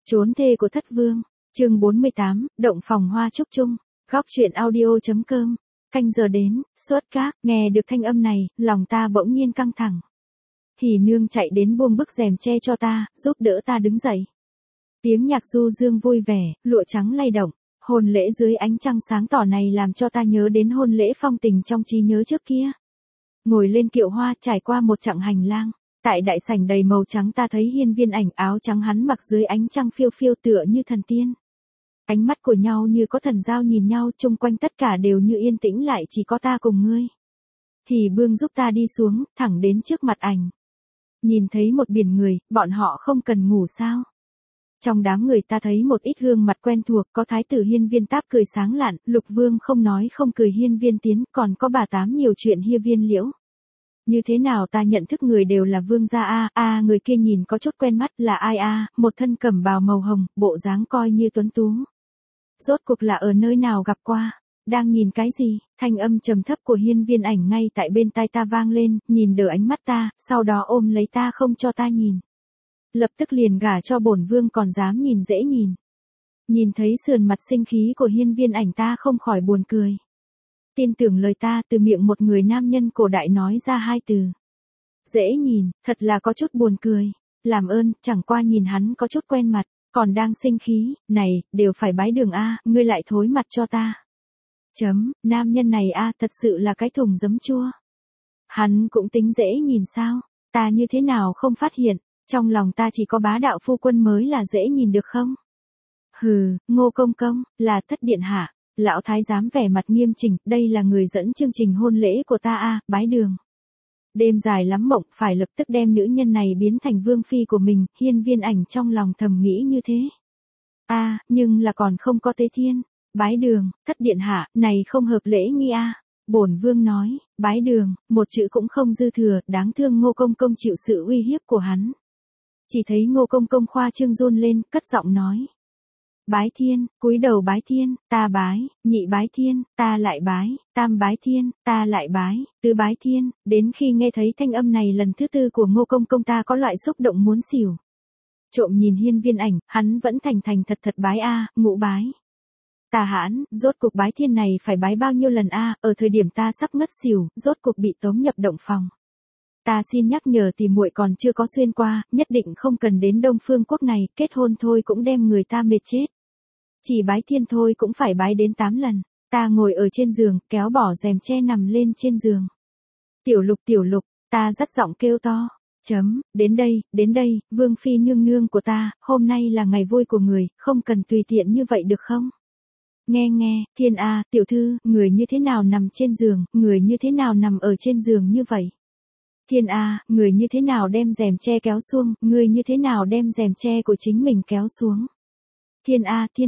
Trốn thê của thất vương, chương 48, động phòng hoa trúc chung, góc chuyện audio.com, canh giờ đến, suốt các, nghe được thanh âm này, lòng ta bỗng nhiên căng thẳng. Hỉ nương chạy đến buông bức rèm che cho ta, giúp đỡ ta đứng dậy. Tiếng nhạc du dương vui vẻ, lụa trắng lay động, hôn lễ dưới ánh trăng sáng tỏ này làm cho ta nhớ đến hôn lễ phong tình trong trí nhớ trước kia. Ngồi lên kiệu hoa trải qua một chặng hành lang. Tại đại sảnh đầy màu trắng ta thấy Hiên Viên Ảnh áo trắng hắn mặc dưới ánh trăng phiêu phiêu tựa như thần tiên. Ánh mắt của nhau như có thần giao nhìn nhau, chung quanh tất cả đều như yên tĩnh lại chỉ có ta cùng ngươi. Hỉ Bương giúp ta đi xuống, thẳng đến trước mặt ảnh. Nhìn thấy một biển người, bọn họ không cần ngủ sao? Trong đám người ta thấy một ít gương mặt quen thuộc, có thái tử Hiên Viên Táp cười sáng lạn, Lục Vương không nói không cười Hiên Viên Tiến, còn có bà Tám nhiều chuyện Hiên Viên Liễu. Như thế nào ta nhận thức người đều là vương gia người kia nhìn có chút quen mắt là ai một thân cẩm bào màu hồng, bộ dáng coi như tuấn tú. Rốt cuộc là ở nơi nào gặp qua, đang nhìn cái gì, thanh âm trầm thấp của Hiên Viên Ảnh ngay tại bên tai ta vang lên, nhìn đỡ ánh mắt ta, sau đó ôm lấy ta không cho ta nhìn. Lập tức liền gả cho bổn vương còn dám nhìn dễ nhìn. Nhìn thấy sườn mặt sinh khí của Hiên Viên Ảnh ta không khỏi buồn cười. Tin tưởng lời ta từ miệng một người nam nhân cổ đại nói ra hai từ. Dễ nhìn, thật là có chút buồn cười. Làm ơn, chẳng qua nhìn hắn có chút quen mặt, còn đang sinh khí, này, đều phải bái đường ngươi lại thối mặt cho ta. Nam nhân này thật sự là cái thùng giấm chua. Hắn cũng tính dễ nhìn sao, ta như thế nào không phát hiện, trong lòng ta chỉ có bá đạo phu quân mới là dễ nhìn được không? Hừ, Ngô Công Công, là thất điện hạ. Lão thái giám vẻ mặt nghiêm chỉnh, đây là người dẫn chương trình hôn lễ của ta bái đường. Đêm dài lắm mộng, phải lập tức đem nữ nhân này biến thành vương phi của mình, Hiên Viên Ảnh trong lòng thầm nghĩ như thế. Nhưng là còn không có tế thiên, bái đường, thất điện hạ, này không hợp lễ nghi Bổn vương nói, bái đường, một chữ cũng không dư thừa, đáng thương Ngô Công Công chịu sự uy hiếp của hắn. Chỉ thấy Ngô Công Công khoa trương run lên, cất giọng nói. Bái thiên, cúi đầu bái thiên, ta bái, nhị bái thiên, ta lại bái, tam bái thiên, ta lại bái, tứ bái thiên, đến khi nghe thấy thanh âm này lần thứ tư của Ngô Công Công ta có loại xúc động muốn xỉu. Trộm nhìn Hiên Viên Ảnh, hắn vẫn thành thật bái ngũ bái. Tà hãn, rốt cuộc bái thiên này phải bái bao nhiêu lần ở thời điểm ta sắp ngất xỉu, rốt cuộc bị tống nhập động phòng. Ta xin nhắc nhở tỷ muội còn chưa có xuyên qua, nhất định không cần đến Đông Phương Quốc này, kết hôn thôi cũng đem người ta mệt chết. Chỉ bái thiên thôi cũng phải bái đến 8 lần. Ta ngồi ở trên giường, kéo bỏ rèm che nằm lên trên giường. Tiểu lục, ta dắt giọng kêu to. Đến đây, vương phi nương nương của ta, hôm nay là ngày vui của người, không cần tùy tiện như vậy được không? Nghe, thiên tiểu thư, người như thế nào nằm trên giường, người như thế nào nằm ở trên giường như vậy? Thiên người như thế nào đem rèm che kéo xuống, người như thế nào đem rèm che của chính mình kéo xuống? Thiên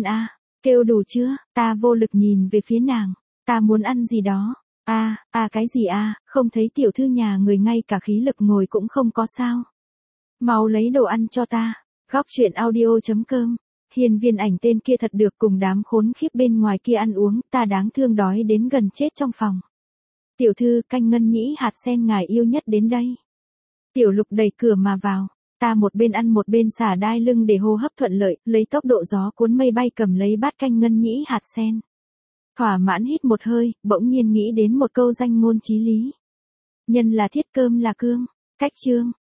kêu đủ chưa, ta vô lực nhìn về phía nàng, ta muốn ăn gì đó, cái gì không thấy tiểu thư nhà người ngay cả khí lực ngồi cũng không có sao. Mau lấy đồ ăn cho ta, góc chuyện audio.com, Hiên Viên Ảnh tên kia thật được cùng đám khốn khiếp bên ngoài kia ăn uống, ta đáng thương đói đến gần chết trong phòng. Tiểu thư canh ngân nhĩ hạt sen ngài yêu nhất đến đây. Tiểu Lục đẩy cửa mà vào. Ta một bên ăn một bên xả đai lưng để hô hấp thuận lợi, lấy tốc độ gió cuốn mây bay cầm lấy bát canh ngân nhĩ hạt sen. Thỏa mãn hít một hơi, bỗng nhiên nghĩ đến một câu danh ngôn chí lý. Nhân là thiết cơm là cương, cách chương,